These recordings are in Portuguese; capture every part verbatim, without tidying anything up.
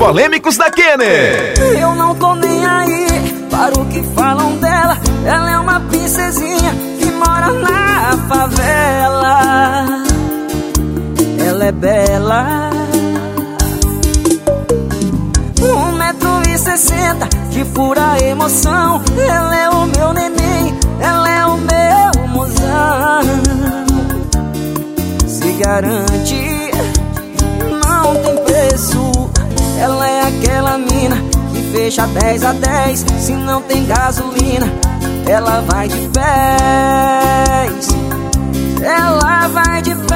polêmicos da Kenner. Eu não tô nem aí para o que falam dela. Ela é uma princesinha que mora na favela. Ela é bela, um metro e sessenta, que fura a emoção. Ela é o meu neném, ela é o meu mozão. Se garante, não tem preço. Ela é aquela mina que fecha dez a dez. Se não tem gasolina, ela vai de pés. Ela vai de pés.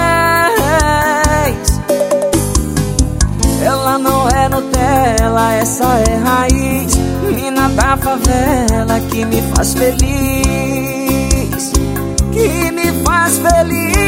Ela não é Nutella, essa é raiz. Mina da favela que me faz feliz, que me faz feliz.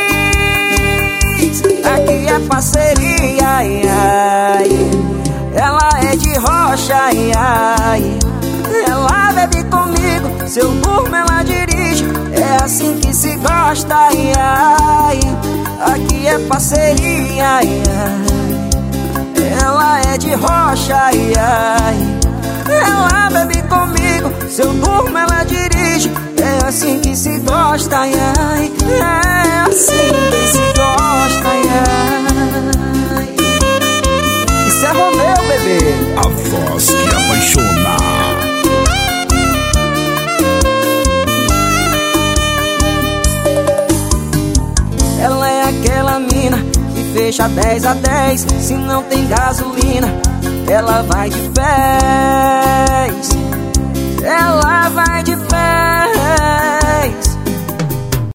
Aqui é parceria, ai, ai. Ela é de rocha, ai, ai. Ela bebe comigo, se eu durmo ela dirige. É assim que se gosta, ai, ai. Aqui é parceria, ai, ai. Ela é de rocha, ai, ai. Ela bebe comigo, se eu durmo ela dirige. É assim que se gosta, ai, ai. É assim que se gosta, ai, ai. Isso é Romeu, bebê. A voz que apaixona. Ela é aquela mina que fecha dez a dez. Se não tem gasolina, ela vai de pés. Ela vai de pés.